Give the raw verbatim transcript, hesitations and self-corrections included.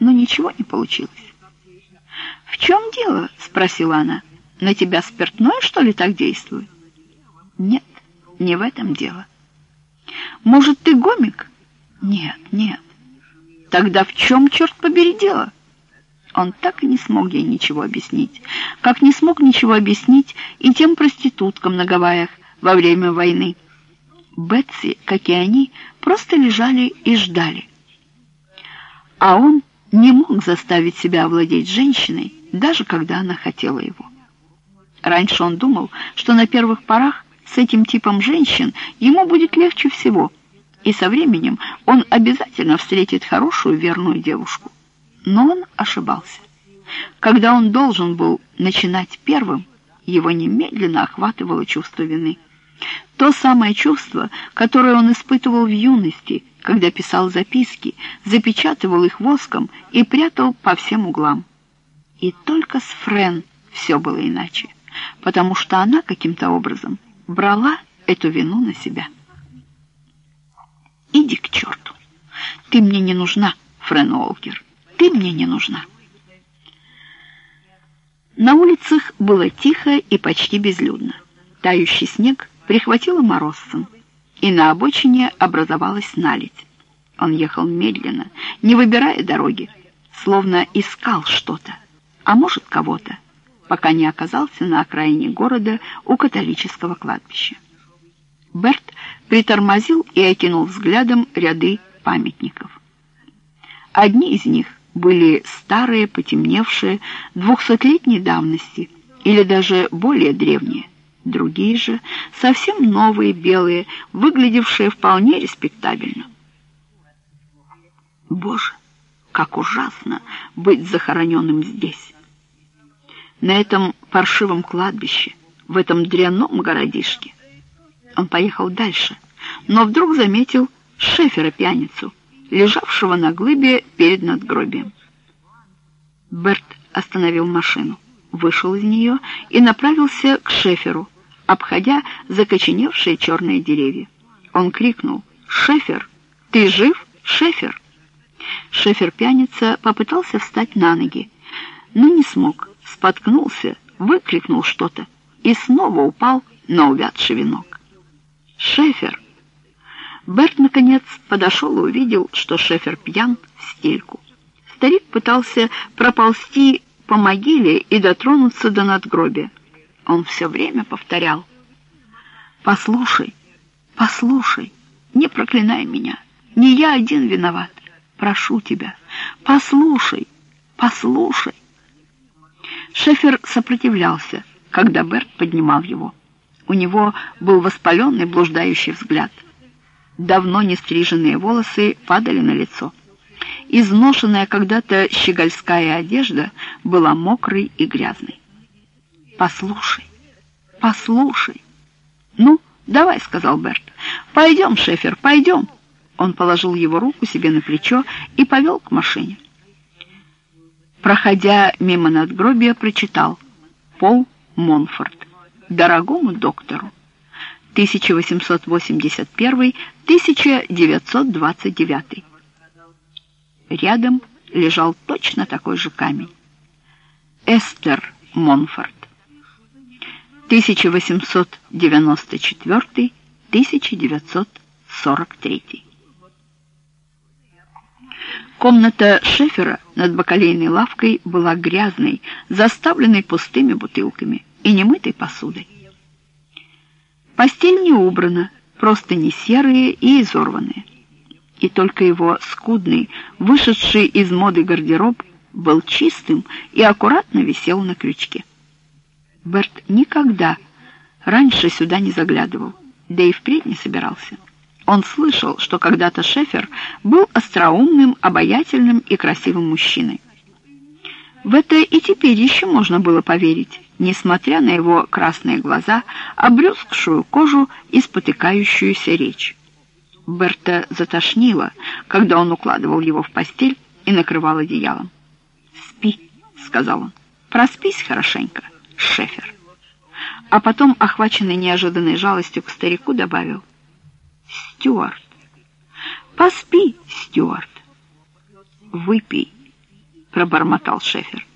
но ничего не получилось. «В чем дело?» — спросила она. «На тебя спиртное, что ли, так действует?» «Нет, не в этом дело». «Может, ты гомик?» «Нет, нет». «Тогда в чем, черт побери, дело?» Он так и не смог ей ничего объяснить, как не смог ничего объяснить и тем проституткам на Гавайях во время войны. Бетси, как и они, просто лежали и ждали. А он не мог заставить себя овладеть женщиной, даже когда она хотела его. Раньше он думал, что на первых порах с этим типом женщин ему будет легче всего, и со временем он обязательно встретит хорошую верную девушку. Но он ошибался. Когда он должен был начинать первым, его немедленно охватывало чувство вины. То самое чувство, которое он испытывал в юности, когда писал записки, запечатывал их воском и прятал по всем углам. И только с Френ все было иначе, потому что она каким-то образом брала эту вину на себя. «Иди к черту! Ты мне не нужна, Френ Уолкер, ты мне не нужна!» На улицах было тихо и почти безлюдно. Тающий снег прихватило морозцем, и на обочине образовалась наледь. Он ехал медленно, не выбирая дороги, словно искал что-то, а может кого-то, пока не оказался на окраине города у католического кладбища. Берт притормозил и окинул взглядом ряды памятников. Одни из них были старые, потемневшие, двухсотлетней давности или даже более древние. Другие же совсем новые, белые, выглядевшие вполне респектабельно. Боже, как ужасно быть захороненным здесь! На этом паршивом кладбище, в этом дрянном городишке. Он поехал дальше, но вдруг заметил Шефера-пьяницу, лежавшего на глыбе перед надгробием. Берт остановил машину, вышел из нее и направился к Шеферу, обходя закоченевшие черные деревья. Он крикнул: «Шефер! Ты жив, Шефер?» Шефер-пьяница попытался встать на ноги, но не смог, споткнулся, выкрикнул что-то и снова упал на увядший венок. «Шефер!» Берт, наконец, подошел и увидел, что Шефер пьян в стельку. Старик пытался проползти по могиле и дотронуться до надгробия. Он все время повторял: «Послушай, послушай, не проклинай меня, не я один виноват. Прошу тебя, послушай, послушай». Шефер сопротивлялся, когда Берт поднимал его. У него был воспаленный, блуждающий взгляд. Давно не стриженные волосы падали на лицо. Изношенная когда-то щегольская одежда была мокрой и грязной. «Послушай, послушай». «Ну, давай», — сказал Берт. «Пойдем, Шефер, пойдем». Он положил его руку себе на плечо и повел к машине. Проходя мимо надгробия, прочитал: «Пол Монфорт. Дорогому доктору. тысяча восемьсот восемьдесят первый — тысяча девятьсот двадцать девятый». Рядом лежал точно такой же камень. Эстер Монфорт. тысяча восемьсот девяносто четвёртый — тысяча девятьсот сорок третий. Комната Шефера над бакалейной лавкой была грязной, заставленной пустыми бутылками и немытой посудой. Постель не убрана, просто не серые и изорванные. И только его скудный, вышедший из моды гардероб был чистым и аккуратно висел на крючке. Берт никогда раньше сюда не заглядывал, да и впредь не собирался. Он слышал, что когда-то Шефер был остроумным, обаятельным и красивым мужчиной. В это и теперь еще можно было поверить, несмотря на его красные глаза, обрюзгшую кожу и спотыкающуюся речь. Берта затошнило, когда он укладывал его в постель и накрывал одеялом. «Спи», — сказал он, — «проспись хорошенько, Шефер». А потом, охваченный неожиданной жалостью к старику, добавил: «Стюарт, поспи, Стюарт, выпей, пробормотал Шефер.